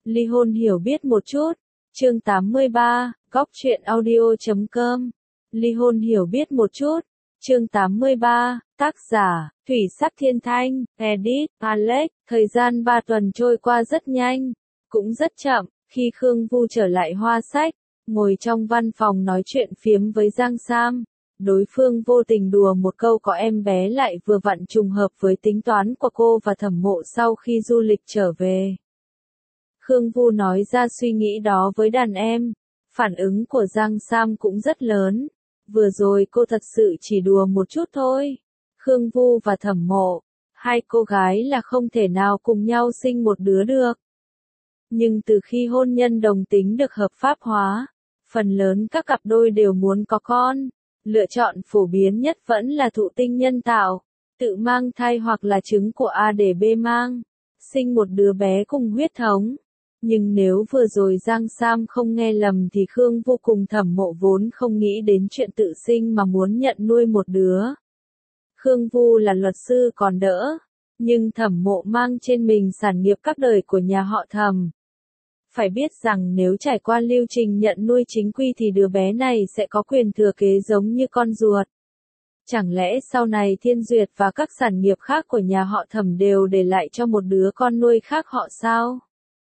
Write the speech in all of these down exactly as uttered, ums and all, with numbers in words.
Ly hôn hiểu biết một chút. Chương tám mươi ba, góc truyện audio chấm com. Ly hôn hiểu biết một chút. Chương tám mươi ba, tác giả, Thủy Sắc Thiên Thanh, edit, Alex. Thời gian ba tuần trôi qua rất nhanh, cũng rất chậm, khi Khương Vu trở lại Hoa Sách, ngồi trong văn phòng nói chuyện phiếm với Giang Sam. Đối phương vô tình đùa một câu có em bé lại vừa vặn trùng hợp với tính toán của cô và Thẩm Mộ sau khi du lịch trở về. Khương Vu nói ra suy nghĩ đó với đàn em, phản ứng của Giang Sam cũng rất lớn. Vừa rồi cô thật sự chỉ đùa một chút thôi. Khương Vu và Thẩm Mộ, hai cô gái là không thể nào cùng nhau sinh một đứa được. Nhưng từ khi hôn nhân đồng tính được hợp pháp hóa, phần lớn các cặp đôi đều muốn có con. Lựa chọn phổ biến nhất vẫn là thụ tinh nhân tạo, tự mang thai hoặc là trứng của A để B mang, sinh một đứa bé cùng huyết thống. Nhưng nếu vừa rồi Giang Sam không nghe lầm thì Khương Vô cùng Thẩm Mộ vốn không nghĩ đến chuyện tự sinh mà muốn nhận nuôi một đứa. Khương Vu là luật sư còn đỡ, nhưng Thẩm Mộ mang trên mình sản nghiệp các đời của nhà họ Thẩm. Phải biết rằng nếu trải qua lưu trình nhận nuôi chính quy thì đứa bé này sẽ có quyền thừa kế giống như con ruột. Chẳng lẽ sau này Thiên Duyệt và các sản nghiệp khác của nhà họ Thẩm đều để lại cho một đứa con nuôi khác họ sao?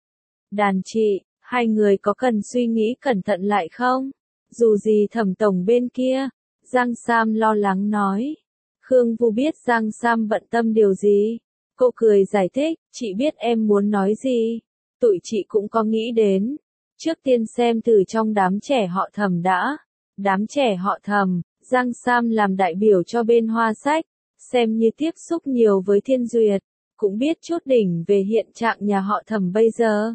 Đàn chị, hai người có cần suy nghĩ cẩn thận lại không? Dù gì Thẩm tổng bên kia, Giang Sam lo lắng nói. Khương Vu biết Giang Sam bận tâm điều gì. Cô cười giải thích, chị biết em muốn nói gì. Tụi chị cũng có nghĩ đến. Trước tiên xem từ trong đám trẻ họ Thẩm đã. Đám trẻ họ Thẩm, Giang Sam làm đại biểu cho bên Hoa Sách, xem như tiếp xúc nhiều với Thiên Duyệt, cũng biết chút đỉnh về hiện trạng nhà họ Thẩm bây giờ.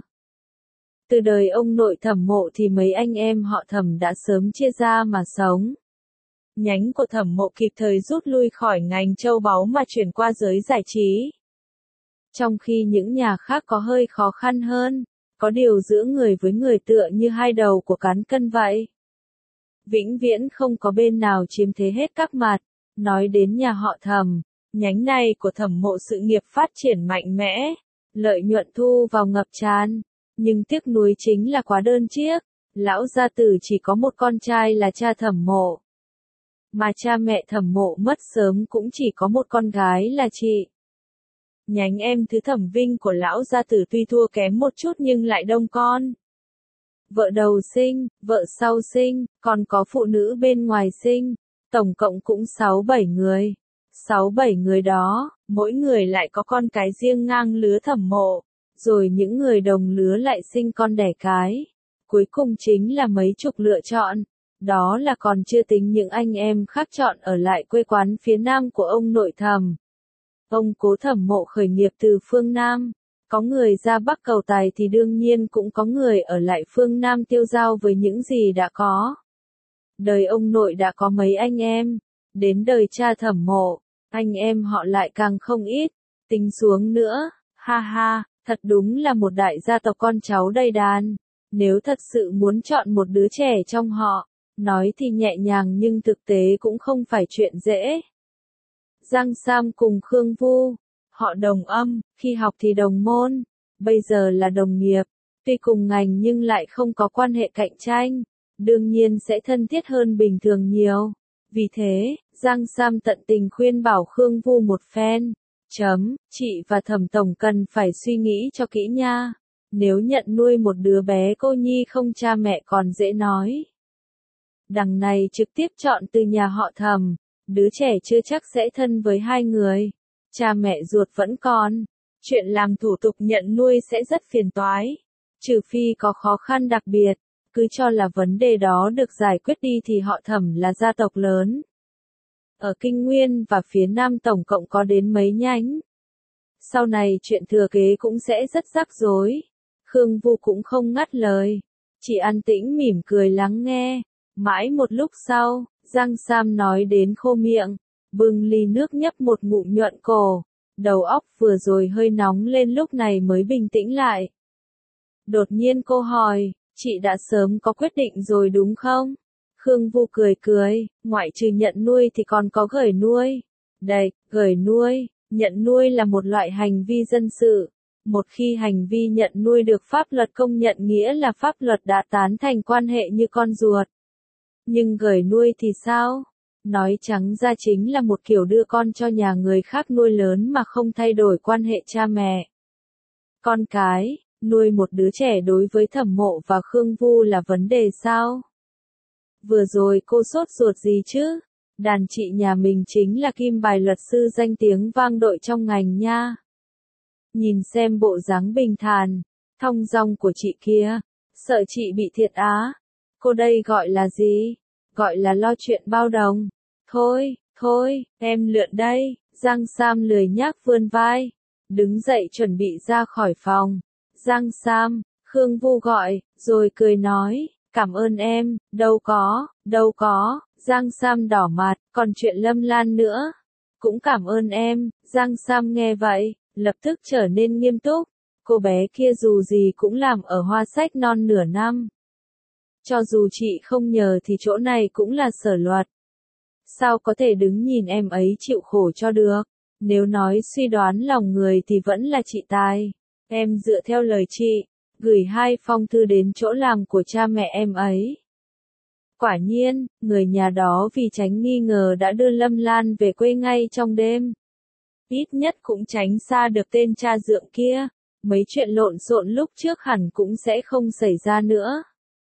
Từ đời ông nội Thẩm Mộ thì mấy anh em họ Thẩm đã sớm chia ra mà sống. Nhánh của Thẩm Mộ kịp thời rút lui khỏi ngành châu báu mà chuyển qua giới giải trí. Trong khi những nhà khác có hơi khó khăn hơn, có điều giữa người với người tựa như hai đầu của cán cân vậy. Vĩnh viễn không có bên nào chiếm thế hết các mặt. Nói đến nhà họ Thẩm, nhánh này của Thẩm Mộ sự nghiệp phát triển mạnh mẽ, lợi nhuận thu vào ngập tràn, nhưng tiếc nuối chính là quá đơn chiếc. Lão gia tử chỉ có một con trai là cha Thẩm Mộ, mà cha mẹ Thẩm Mộ mất sớm cũng chỉ có một con gái là chị. Nhánh em thứ Thẩm Vinh của lão gia tử tuy thua kém một chút nhưng lại đông con. Vợ đầu sinh, vợ sau sinh, còn có phụ nữ bên ngoài sinh, tổng cộng cũng sáu bảy người. sáu bảy người đó, mỗi người lại có con cái riêng ngang lứa Thẩm Mộ, rồi những người đồng lứa lại sinh con đẻ cái. Cuối cùng chính là mấy chục lựa chọn, đó là còn chưa tính những anh em khác chọn ở lại quê quán phía nam của ông nội Thẩm. Ông cố Thẩm Mộ khởi nghiệp từ phương Nam, có người ra Bắc cầu tài thì đương nhiên cũng có người ở lại phương Nam tiêu dao với những gì đã có. Đời ông nội đã có mấy anh em, đến đời cha Thẩm Mộ, anh em họ lại càng không ít, tính xuống nữa, ha ha, thật đúng là một đại gia tộc con cháu đầy đàn. Nếu thật sự muốn chọn một đứa trẻ trong họ, nói thì nhẹ nhàng nhưng thực tế cũng không phải chuyện dễ. Giang Sam cùng Khương Vu, họ đồng âm, khi học thì đồng môn, bây giờ là đồng nghiệp, tuy cùng ngành nhưng lại không có quan hệ cạnh tranh, đương nhiên sẽ thân thiết hơn bình thường nhiều. Vì thế, Giang Sam tận tình khuyên bảo Khương Vu một phen, chấm, chị và Thẩm tổng cần phải suy nghĩ cho kỹ nha, nếu nhận nuôi một đứa bé cô nhi không cha mẹ còn dễ nói. Đằng này trực tiếp chọn từ nhà họ Thẩm. Đứa trẻ chưa chắc sẽ thân với hai người, cha mẹ ruột vẫn còn, chuyện làm thủ tục nhận nuôi sẽ rất phiền toái, trừ phi có khó khăn đặc biệt, cứ cho là vấn đề đó được giải quyết đi thì họ Thẩm là gia tộc lớn. Ở Kinh Nguyên và phía Nam tổng cộng có đến mấy nhánh. Sau này chuyện thừa kế cũng sẽ rất rắc rối. Khương Vu cũng không ngắt lời, chỉ an tĩnh mỉm cười lắng nghe. Mãi một lúc sau, Giang Sam nói đến khô miệng, bưng ly nước nhấp một ngụm nhuận cổ, đầu óc vừa rồi hơi nóng lên lúc này mới bình tĩnh lại. Đột nhiên cô hỏi, chị đã sớm có quyết định rồi đúng không? Khương Vu cười cười, ngoại trừ nhận nuôi thì còn có gởi nuôi. Đây, gởi nuôi, nhận nuôi là một loại hành vi dân sự, Một khi hành vi nhận nuôi được pháp luật công nhận nghĩa là pháp luật đã tán thành quan hệ như con ruột. Nhưng gửi nuôi thì sao? Nói trắng ra chính là một kiểu đưa con cho nhà người khác nuôi lớn mà không thay đổi quan hệ cha mẹ. Con cái, nuôi một đứa trẻ đối với Thẩm Mộ và Khương Vu là vấn đề sao? Vừa rồi cô sốt ruột gì chứ? Đàn chị nhà mình chính là kim bài luật sư danh tiếng vang dội trong ngành nha. Nhìn xem bộ dáng bình thản, thong dong của chị kia, sợ chị bị thiệt á. Cô đây gọi là gì? Gọi là lo chuyện bao đồng. Thôi, thôi, em lượn đây. Giang Sam lười nhác vươn vai, đứng dậy chuẩn bị ra khỏi phòng. Giang Sam, Khương Vu gọi, rồi cười nói, cảm ơn em, đâu có, đâu có. Giang Sam đỏ mặt, còn chuyện Lâm Lan nữa. Cũng cảm ơn em. Giang Sam nghe vậy, lập tức trở nên nghiêm túc. Cô bé kia dù gì cũng làm ở Hoa Sách non nửa năm. Cho dù chị không nhờ thì chỗ này cũng là sở luật. Sao có thể đứng nhìn em ấy chịu khổ cho được? Nếu nói suy đoán lòng người thì vẫn là chị Tài. Em dựa theo lời chị, gửi hai phong thư đến chỗ làm của cha mẹ em ấy. Quả nhiên, người nhà đó vì tránh nghi ngờ đã đưa Lâm Lan về quê ngay trong đêm. Ít nhất cũng tránh xa được tên cha dượng kia. Mấy chuyện lộn xộn lúc trước hẳn cũng sẽ không xảy ra nữa.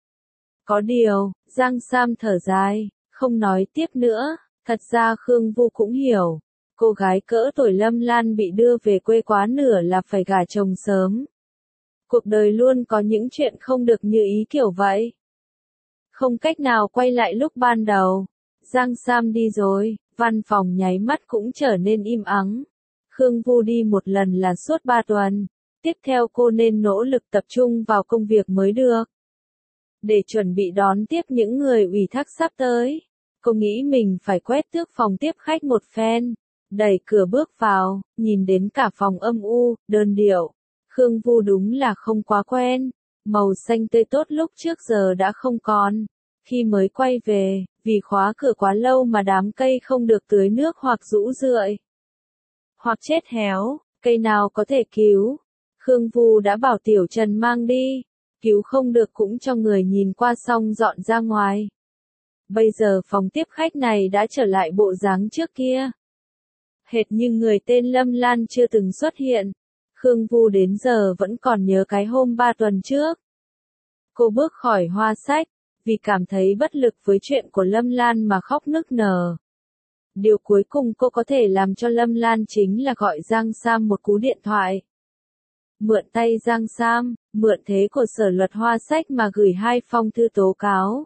Có điều, Giang Sam thở dài, không nói tiếp nữa. Thật ra Khương Vu cũng hiểu. Cô gái cỡ tuổi Lâm Lan bị đưa về quê quá nửa là phải gả chồng sớm. Cuộc đời luôn có những chuyện không được như ý kiểu vậy. Không cách nào quay lại lúc ban đầu. Giang Sam đi rồi, văn phòng nháy mắt cũng trở nên im ắng. Khương Vu đi một lần là suốt ba tuần. Tiếp theo cô nên nỗ lực tập trung vào công việc mới được. Để chuẩn bị đón tiếp những người ủy thác sắp tới. Cô nghĩ mình phải quét tước phòng tiếp khách một phen. Đẩy cửa bước vào, nhìn đến cả phòng âm u, đơn điệu. Khương Vu đúng là không quá quen. Màu xanh tươi tốt lúc trước giờ đã không còn. Khi mới quay về, vì khóa cửa quá lâu mà đám cây không được tưới nước hoặc rũ rượi. Hoặc chết héo, cây nào có thể cứu. Khương Vu đã bảo Tiểu Trần mang đi. Cứu không được cũng cho người nhìn qua xong dọn ra ngoài. Bây giờ phòng tiếp khách này đã trở lại bộ dáng trước kia. Hệt như người tên Lâm Lan chưa từng xuất hiện. Khương Vu đến giờ vẫn còn nhớ cái hôm ba tuần trước. Cô bước khỏi Hoa Sách, vì cảm thấy bất lực với chuyện của Lâm Lan mà khóc nức nở. Điều cuối cùng cô có thể làm cho Lâm Lan chính là gọi Giang Sam một cú điện thoại. Mượn tay Giang Sam, mượn thế của sở luật Hoa Sách mà gửi hai phong thư tố cáo.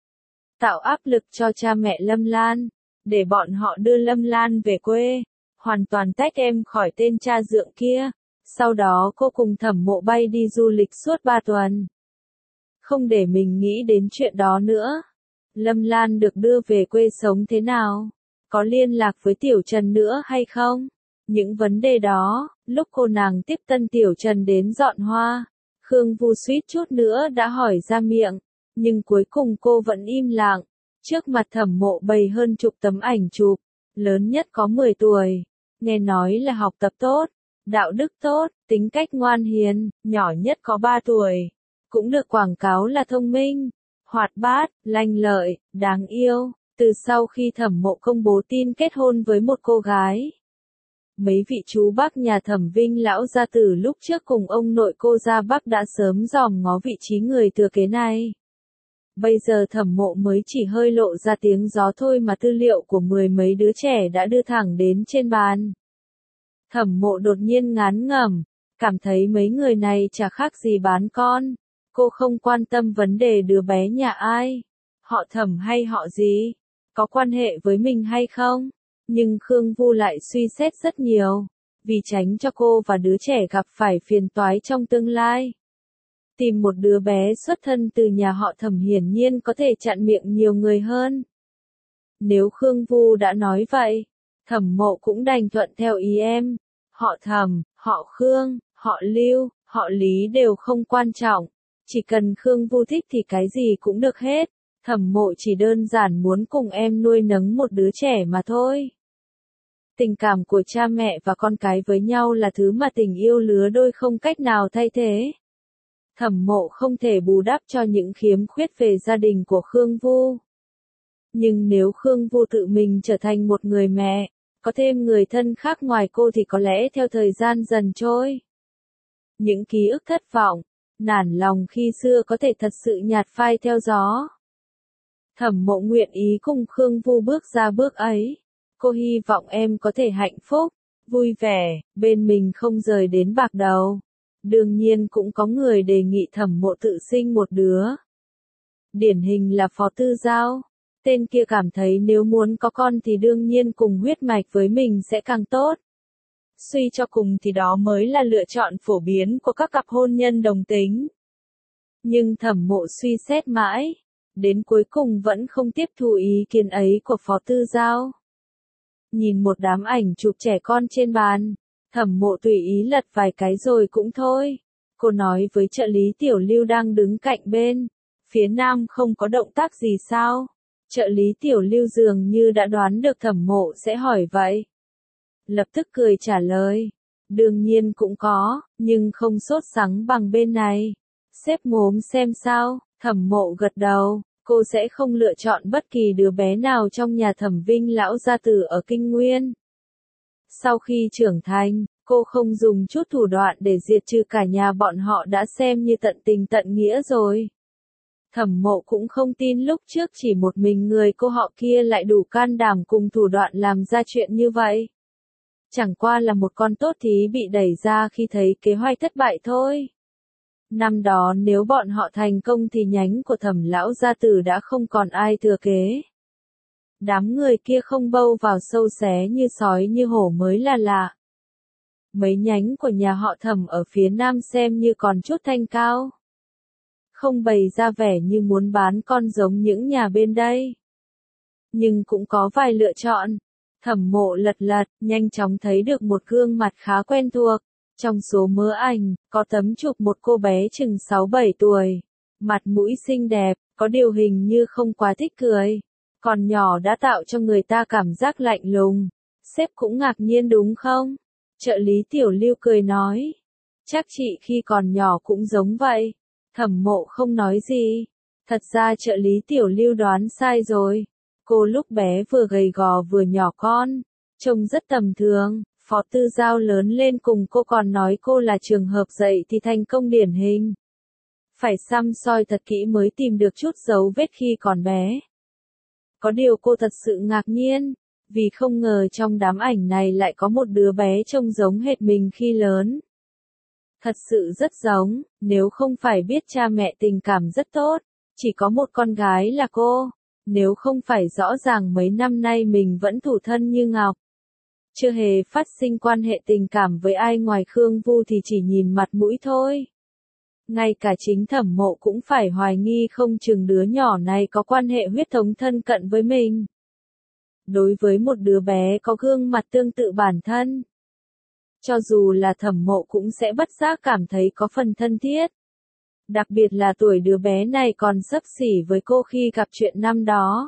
Tạo áp lực cho cha mẹ Lâm Lan, để bọn họ đưa Lâm Lan về quê, hoàn toàn tách em khỏi tên cha dượng kia. Sau đó cô cùng Thẩm Mộ bay đi du lịch suốt ba tuần. Không để mình nghĩ đến chuyện đó nữa. Lâm Lan được đưa về quê sống thế nào? Có liên lạc với Tiểu Trần nữa hay không? Những vấn đề đó, lúc cô nàng tiếp tân Tiểu Trần đến dọn hoa, Khương Vu suýt chút nữa đã hỏi ra miệng, nhưng cuối cùng cô vẫn im lặng. Trước mặt Thẩm Mộ bày hơn chục tấm ảnh chụp, lớn nhất có mười tuổi, nghe nói là học tập tốt, đạo đức tốt, tính cách ngoan hiền, nhỏ nhất có ba tuổi, cũng được quảng cáo là thông minh, hoạt bát, lanh lợi, đáng yêu. Từ sau khi Thẩm Mộ công bố tin kết hôn với một cô gái, mấy vị chú bác nhà Thẩm Vinh lão gia tử lúc trước cùng ông nội cô ra Bắc đã sớm dòm ngó vị trí người thừa kế này. Bây giờ Thẩm Mộ mới chỉ hơi lộ ra tiếng gió thôi mà tư liệu của mười mấy đứa trẻ đã đưa thẳng đến trên bàn. Thẩm Mộ đột nhiên ngán ngẩm, cảm thấy mấy người này chả khác gì bán con. Cô không quan tâm vấn đề đứa bé nhà ai, họ Thẩm hay họ gì, có quan hệ với mình hay không. Nhưng Khương Vu lại suy xét rất nhiều, vì tránh cho cô và đứa trẻ gặp phải phiền toái trong tương lai. Tìm một đứa bé xuất thân từ nhà họ Thẩm hiển nhiên có thể chặn miệng nhiều người hơn. Nếu Khương Vu đã nói vậy, Thẩm Mộ cũng đành thuận theo ý em. Họ Thẩm, họ Khương, họ Lưu, họ Lý đều không quan trọng. Chỉ cần Khương Vu thích thì cái gì cũng được hết. Thẩm Mộ chỉ đơn giản muốn cùng em nuôi nấng một đứa trẻ mà thôi. Tình cảm của cha mẹ và con cái với nhau là thứ mà tình yêu lứa đôi không cách nào thay thế. Thẩm Mộ không thể bù đắp cho những khiếm khuyết về gia đình của Khương Vu. Nhưng nếu Khương Vu tự mình trở thành một người mẹ, có thêm người thân khác ngoài cô thì có lẽ theo thời gian dần trôi, những ký ức thất vọng, nản lòng khi xưa có thể thật sự nhạt phai theo gió. Thẩm Mộ nguyện ý cùng Khương Vu bước ra bước ấy. Cô hy vọng em có thể hạnh phúc, vui vẻ, bên mình không rời đến bạc đầu. Đương nhiên cũng có người đề nghị Thẩm Mộ tự sinh một đứa. Điển hình là Phó Tư Giao. Tên kia cảm thấy nếu muốn có con thì đương nhiên cùng huyết mạch với mình sẽ càng tốt. Suy cho cùng thì đó mới là lựa chọn phổ biến của các cặp hôn nhân đồng tính. Nhưng Thẩm Mộ suy xét mãi, đến cuối cùng vẫn không tiếp thu ý kiến ấy của Phó Tư Giao. Nhìn một đám ảnh chụp trẻ con trên bàn, Thẩm Mộ tùy ý lật vài cái rồi cũng thôi. Cô nói với trợ lý Tiểu Lưu đang đứng cạnh bên, phía nam không có động tác gì sao? Trợ lý Tiểu Lưu dường như đã đoán được Thẩm Mộ sẽ hỏi vậy. Lập tức cười trả lời, đương nhiên cũng có, nhưng không sốt sắng bằng bên này. Xếp mồm xem sao, Thẩm Mộ gật đầu. Cô sẽ không lựa chọn bất kỳ đứa bé nào trong nhà Thẩm Vinh lão gia tử ở Kinh Nguyên. Sau khi trưởng thành, cô không dùng chút thủ đoạn để diệt trừ cả nhà bọn họ đã xem như tận tình tận nghĩa rồi. Thẩm Mộ cũng không tin lúc trước chỉ một mình người cô họ kia lại đủ can đảm cùng thủ đoạn làm ra chuyện như vậy. Chẳng qua là một con tốt thí bị đẩy ra khi thấy kế hoạch thất bại thôi. Năm đó nếu bọn họ thành công thì nhánh của Thẩm lão gia tử đã không còn ai thừa kế. Đám người kia không bâu vào sâu xé như sói như hổ mới là lạ. Mấy nhánh của nhà họ Thẩm ở phía nam xem như còn chút thanh cao. Không bày ra vẻ như muốn bán con giống những nhà bên đây. Nhưng cũng có vài lựa chọn. Thẩm Mộ lật lật, nhanh chóng thấy được một gương mặt khá quen thuộc. Trong số mớ ảnh, có tấm chụp một cô bé chừng sáu bảy tuổi. Mặt mũi xinh đẹp, có điều hình như không quá thích cười. Còn nhỏ đã tạo cho người ta cảm giác lạnh lùng. Sếp cũng ngạc nhiên đúng không? Trợ lý Tiểu Lưu cười nói. Chắc chị khi còn nhỏ cũng giống vậy. Thẩm Mộ không nói gì. Thật ra trợ lý Tiểu Lưu đoán sai rồi. Cô lúc bé vừa gầy gò vừa nhỏ con. Trông rất tầm thường. Phó Tư Giao lớn lên cùng cô còn nói cô là trường hợp dạy thì thành công điển hình. Phải săm soi thật kỹ mới tìm được chút dấu vết khi còn bé. Có điều cô thật sự ngạc nhiên, vì không ngờ trong đám ảnh này lại có một đứa bé trông giống hệt mình khi lớn. Thật sự rất giống, nếu không phải biết cha mẹ tình cảm rất tốt, chỉ có một con gái là cô, nếu không phải rõ ràng mấy năm nay mình vẫn thủ thân như ngọc. Chưa hề phát sinh quan hệ tình cảm với ai ngoài Khương Vu thì chỉ nhìn mặt mũi thôi. Ngay cả chính Thẩm Mộ cũng phải hoài nghi không chừng đứa nhỏ này có quan hệ huyết thống thân cận với mình. Đối với một đứa bé có gương mặt tương tự bản thân, cho dù là Thẩm Mộ cũng sẽ bất giác cảm thấy có phần thân thiết. Đặc biệt là tuổi đứa bé này còn xấp xỉ với cô khi gặp chuyện năm đó.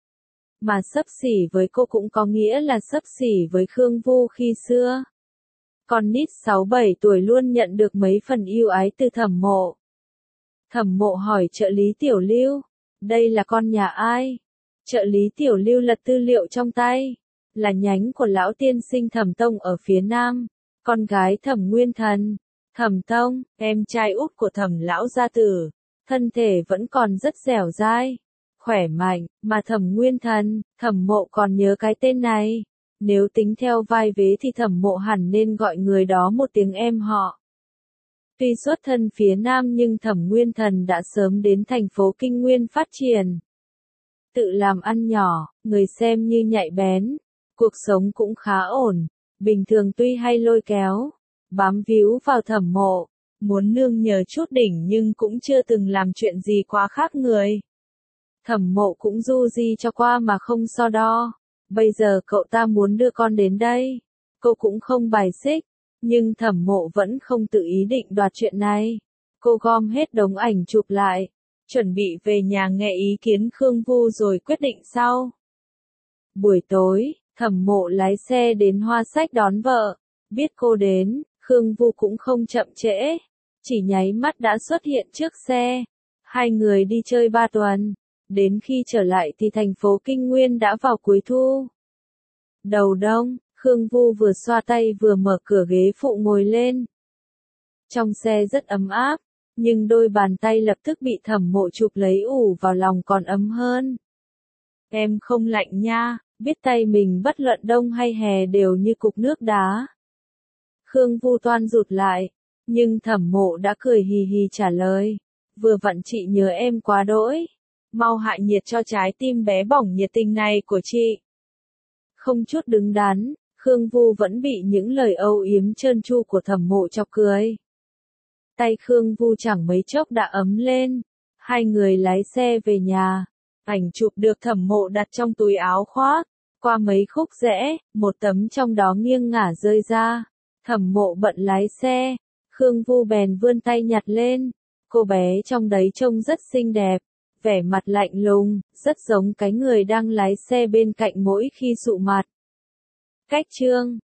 Mà xấp xỉ với cô cũng có nghĩa là xấp xỉ với Khương Vu khi xưa. Con nít sáu bảy tuổi luôn nhận được mấy phần yêu ái từ Thẩm Mộ. Thẩm Mộ hỏi trợ lý Tiểu Lưu, đây là con nhà ai? Trợ lý Tiểu Lưu lật tư liệu trong tay, là nhánh của lão tiên sinh Thẩm Tông ở phía nam, con gái Thẩm Nguyên Thần. Thẩm Tông, em trai út của Thẩm lão gia tử, thân thể vẫn còn rất dẻo dai, khỏe mạnh, mà Thẩm Nguyên Thần, Thẩm Mộ còn nhớ cái tên này. Nếu tính theo vai vế thì Thẩm Mộ hẳn nên gọi người đó một tiếng em họ. Tuy xuất thân phía Nam nhưng Thẩm Nguyên Thần đã sớm đến thành phố Kinh Nguyên phát triển. Tự làm ăn nhỏ, người xem như nhạy bén. Cuộc sống cũng khá ổn. Bình thường tuy hay lôi kéo, bám víu vào Thẩm Mộ, muốn nương nhờ chút đỉnh nhưng cũng chưa từng làm chuyện gì quá khác người. Thẩm Mộ cũng du di cho qua mà không so đo. Bây giờ cậu ta muốn đưa con đến đây. Cô cũng không bài xích. Nhưng Thẩm Mộ vẫn không tự ý định đoạt chuyện này. Cô gom hết đống ảnh chụp lại. Chuẩn bị về nhà nghe ý kiến Khương Vu rồi quyết định sau. Buổi tối, Thẩm Mộ lái xe đến Hoa Sách đón vợ. Biết cô đến, Khương Vu cũng không chậm trễ. Chỉ nháy mắt đã xuất hiện trước xe. Hai người đi chơi ba tuần. Đến khi trở lại thì thành phố Kinh Nguyên đã vào cuối thu. Đầu đông, Khương Vu vừa xoa tay vừa mở cửa ghế phụ ngồi lên. Trong xe rất ấm áp, nhưng đôi bàn tay lập tức bị Thẩm Mộ chụp lấy ủ vào lòng còn ấm hơn. Em không lạnh nha, biết tay mình bất luận đông hay hè đều như cục nước đá. Khương Vu toan rụt lại, nhưng Thẩm Mộ đã cười hì hì trả lời. Vừa vặn chị nhớ em quá đỗi. Mau hạ nhiệt cho trái tim bé bỏng nhiệt tình này của chị. Không chút đứng đắn, Khương Vu vẫn bị những lời âu yếm trơn tru của Thẩm Mộ chọc cười. Tay Khương Vu chẳng mấy chốc đã ấm lên. Hai người lái xe về nhà. Ảnh chụp được Thẩm Mộ đặt trong túi áo khoác. Qua mấy khúc rẽ, một tấm trong đó nghiêng ngả rơi ra. Thẩm Mộ bận lái xe. Khương Vu bèn vươn tay nhặt lên. Cô bé trong đấy trông rất xinh đẹp. Vẻ mặt lạnh lùng, rất giống cái người đang lái xe bên cạnh mỗi khi sụ mặt. Cách chương